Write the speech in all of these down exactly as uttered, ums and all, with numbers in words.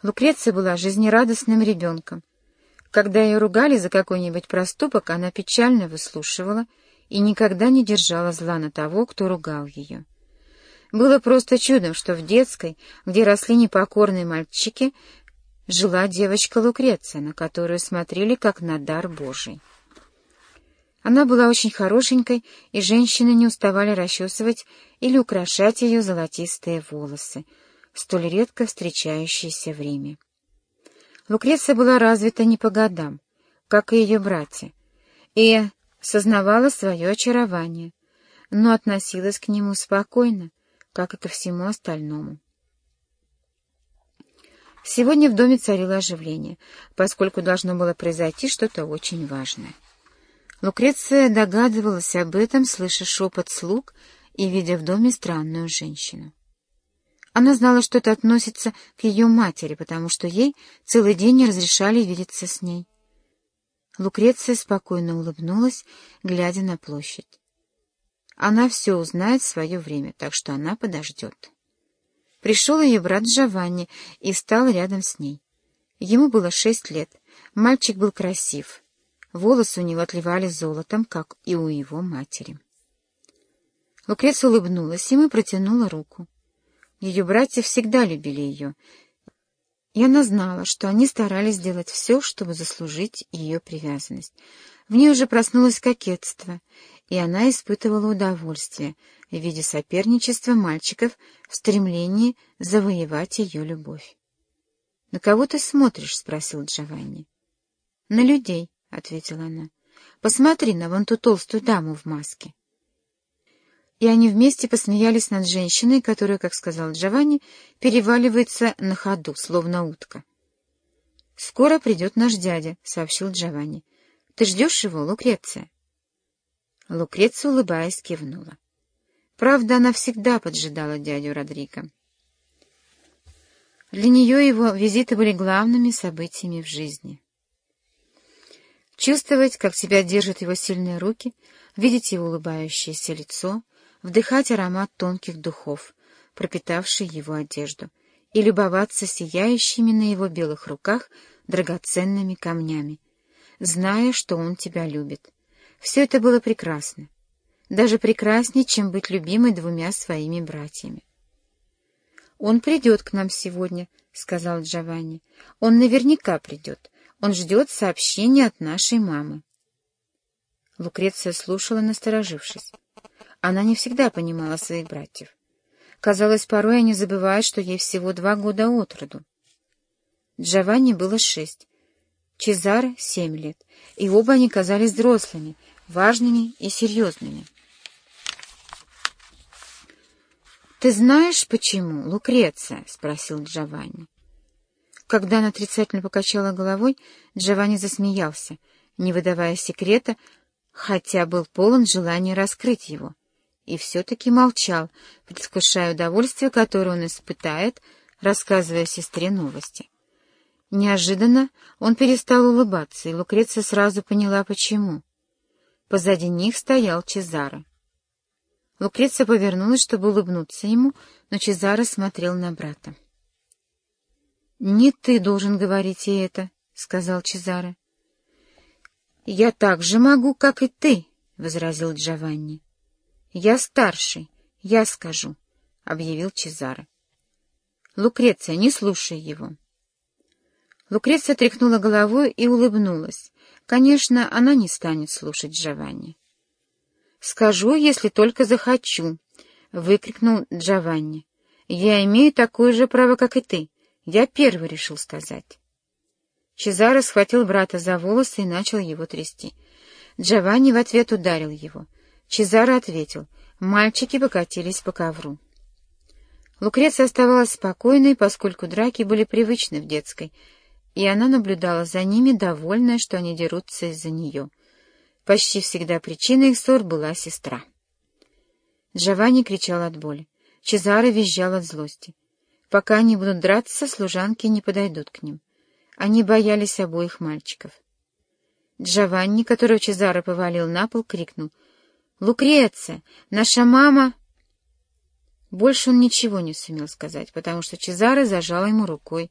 Лукреция была жизнерадостным ребенком. Когда ее ругали за какой-нибудь проступок, она печально выслушивала и никогда не держала зла на того, кто ругал ее. Было просто чудом, что в детской, где росли непокорные мальчики, жила девочка Лукреция, на которую смотрели как на дар Божий. Она была очень хорошенькой, и женщины не уставали расчесывать или украшать ее золотистые волосы, столь редко встречающиеся в Риме. Лукреция была развита не по годам, как и ее братья, и сознавала свое очарование, но относилась к нему спокойно, как и ко всему остальному. Сегодня в доме царило оживление, поскольку должно было произойти что-то очень важное. Лукреция догадывалась об этом, слыша шепот слуг и видя в доме странную женщину. Она знала, что это относится к ее матери, потому что ей целый день не разрешали видеться с ней. Лукреция спокойно улыбнулась, глядя на площадь. Она все узнает в свое время, так что она подождет. Пришел ее брат Джованни и стал рядом с ней. Ему было шесть лет, мальчик был красив. Волосы у него отливали золотом, как и у его матери. Лукреция улыбнулась ему и протянула руку. Ее братья всегда любили ее, и она знала, что они старались сделать все, чтобы заслужить ее привязанность. В ней уже проснулось кокетство, и она испытывала удовольствие в виде соперничества мальчиков в стремлении завоевать ее любовь. — На кого ты смотришь? — спросил Джованни. — На людей, — ответила она. — Посмотри на вон ту толстую даму в маске. И они вместе посмеялись над женщиной, которая, как сказал Джованни, переваливается на ходу, словно утка. — Скоро придет наш дядя, — сообщил Джованни. — Ты ждешь его, Лукреция? Лукреция, улыбаясь, кивнула. Правда, она всегда поджидала дядю Родриго. Для нее его визиты были главными событиями в жизни. Чувствовать, как себя держат его сильные руки, видеть его улыбающееся лицо, вдыхать аромат тонких духов, пропитавший его одежду, и любоваться сияющими на его белых руках драгоценными камнями, зная, что он тебя любит. Все это было прекрасно, даже прекраснее, чем быть любимой двумя своими братьями. «Он придет к нам сегодня», — сказал Джованни. «Он наверняка придет. Он ждет сообщения от нашей мамы». Лукреция слушала, насторожившись. Она не всегда понимала своих братьев. Казалось, порой они забывают, что ей всего два года от роду. Джованни было шесть, Чезаре — семь лет, и оба они казались взрослыми, важными и серьезными. «Ты знаешь, почему, Лукреция?» — спросил Джованни. Когда она отрицательно покачала головой, Джованни засмеялся, не выдавая секрета, хотя был полон желания раскрыть его, и все-таки молчал, предвкушая удовольствие, которое он испытает, рассказывая сестре новости. Неожиданно он перестал улыбаться, и Лукреция сразу поняла, почему. Позади них стоял Чезаре. Лукреция повернулась, чтобы улыбнуться ему, но Чезаре смотрел на брата. — Не ты должен говорить ей это, — сказал Чезаре. — Я так же могу, как и ты, — возразил Джованни. — Я старший, я скажу, — объявил Чезаре. — Лукреция, не слушай его. Лукреция тряхнула головой и улыбнулась. Конечно, она не станет слушать Джованни. «Скажу, если только захочу», — выкрикнул Джованни. «Я имею такое же право, как и ты. Я первый решил сказать». Чезаре схватил брата за волосы и начал его трясти. Джованни в ответ ударил его. Чезаре ответил. Мальчики покатились по ковру. Лукреция оставалась спокойной, поскольку драки были привычны в детской, и она наблюдала за ними, довольная, что они дерутся из-за нее. Почти всегда причиной их ссор была сестра. Джованни кричал от боли. Чезаре визжал от злости. Пока они будут драться, служанки не подойдут к ним. Они боялись обоих мальчиков. Джованни, которого Чезаре повалил на пол, крикнул: «Лукреция! Наша мама...» Больше он ничего не сумел сказать, потому что Чезаре зажал ему рукой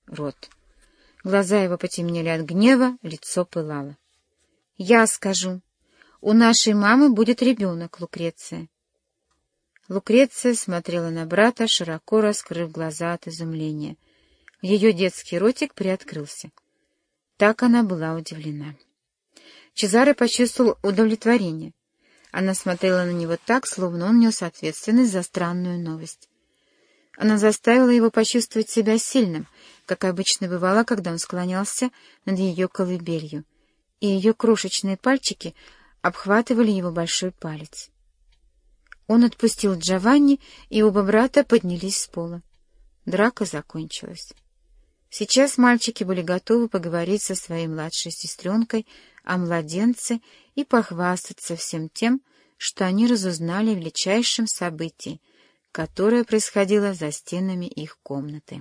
рот. Глаза его потемнели от гнева, лицо пылало. — Я скажу. У нашей мамы будет ребенок, Лукреция. Лукреция смотрела на брата, широко раскрыв глаза от изумления. Ее детский ротик приоткрылся. Так она была удивлена. Чезаре почувствовал удовлетворение. Она смотрела на него так, словно он нес ответственность за странную новость. Она заставила его почувствовать себя сильным, как обычно бывало, когда он склонялся над ее колыбелью, и ее крошечные пальчики обхватывали его большой палец. Он отпустил Джованни, и оба брата поднялись с пола. Драка закончилась. Сейчас мальчики были готовы поговорить со своей младшей сестренкой о младенце и похвастаться всем тем, что они разузнали в величайшем событии, которое происходило за стенами их комнаты.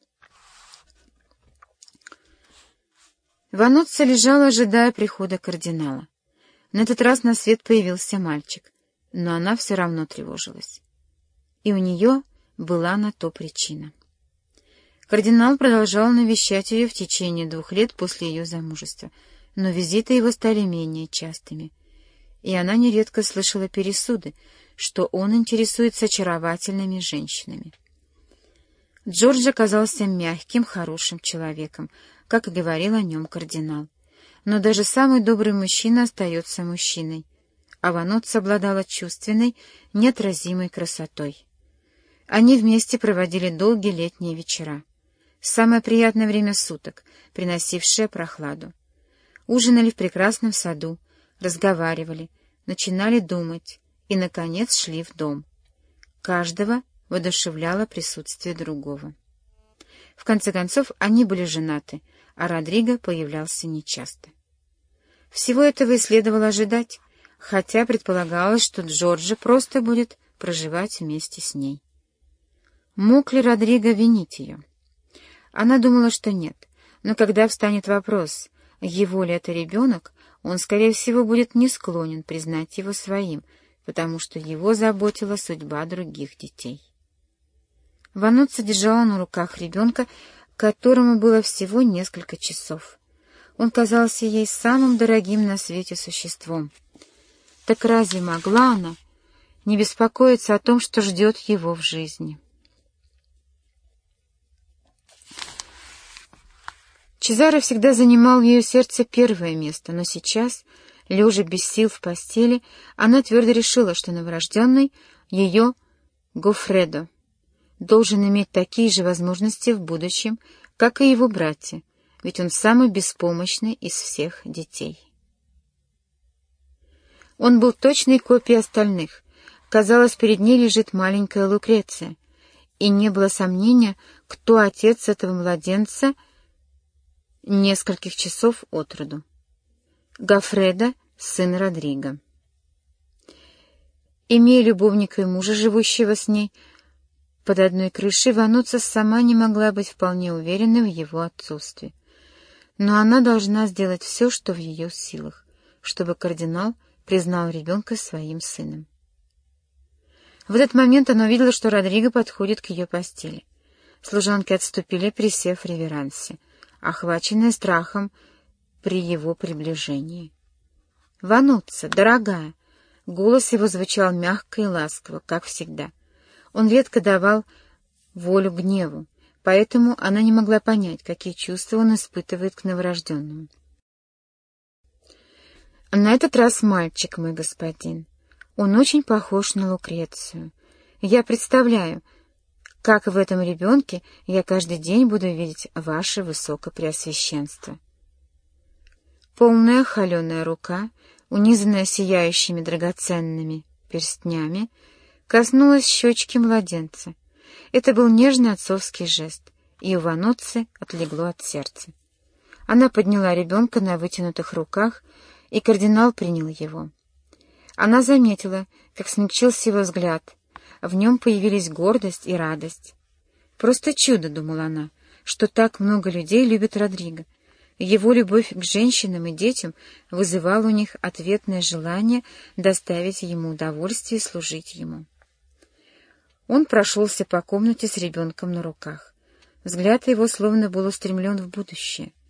Вануцци лежала, ожидая прихода кардинала. На этот раз на свет появился мальчик, но она все равно тревожилась. И у нее была на то причина. Кардинал продолжал навещать ее в течение двух лет после ее замужества, но визиты его стали менее частыми, и она нередко слышала пересуды, что он интересуется очаровательными женщинами. Джордж оказался мягким, хорошим человеком, как и говорил о нем кардинал. Но даже самый добрый мужчина остается мужчиной, а Вануцци обладала чувственной, неотразимой красотой. Они вместе проводили долгие летние вечера. Самое приятное время суток, приносившее прохладу. Ужинали в прекрасном саду, разговаривали, начинали думать и, наконец, шли в дом. Каждого воодушевляло присутствие другого. В конце концов, они были женаты, а Родриго появлялся нечасто. Всего этого и следовало ожидать, хотя предполагалось, что Джорджо просто будет проживать вместе с ней. Мог ли Родриго винить ее? Она думала, что нет, но когда встанет вопрос, его ли это ребенок, он, скорее всего, будет не склонен признать его своим, потому что его заботила судьба других детей. Вануцци держала на руках ребенка, которому было всего несколько часов. Он казался ей самым дорогим на свете существом. Так разве могла она не беспокоиться о том, что ждет его в жизни? Чезаре всегда занимал в ее сердце первое место, но сейчас, лежа без сил в постели, она твердо решила, что новорожденный, ее Гоффредо, должен иметь такие же возможности в будущем, как и его братья, ведь он самый беспомощный из всех детей. Он был точной копией остальных. Казалось, перед ней лежит маленькая Лукреция, и не было сомнения, кто отец этого младенца нескольких часов от роду. Гоффредо, сын Родриго. Имея любовника и мужа, живущего с ней под одной крышей, Вануцци сама не могла быть вполне уверенной в его отцовстве. Но она должна сделать все, что в ее силах, чтобы кардинал признал ребенка своим сыном. В этот момент она увидела, что Родриго подходит к ее постели. Служанки отступили, присев в реверансе, охваченные страхом при его приближении. «Вануцци, дорогая!» Голос его звучал мягко и ласково, как всегда. Он редко давал волю гневу, поэтому она не могла понять, какие чувства он испытывает к новорожденному. «На этот раз мальчик, мой господин. Он очень похож на Лукрецию. Я представляю, как в этом ребенке я каждый день буду видеть ваше высокопреосвященство». Полная холеная рука, унизанная сияющими драгоценными перстнями, коснулась щечки младенца. Это был нежный отцовский жест, и у Вануцци отлегло от сердца. Она подняла ребенка на вытянутых руках, и кардинал принял его. Она заметила, как смягчился его взгляд. В нем появились гордость и радость. «Просто чудо», — думала она, — «что так много людей любят Родриго». Его любовь к женщинам и детям вызывала у них ответное желание доставить ему удовольствие и служить ему. Он прошелся по комнате с ребенком на руках. Взгляд его словно был устремлен в будущее.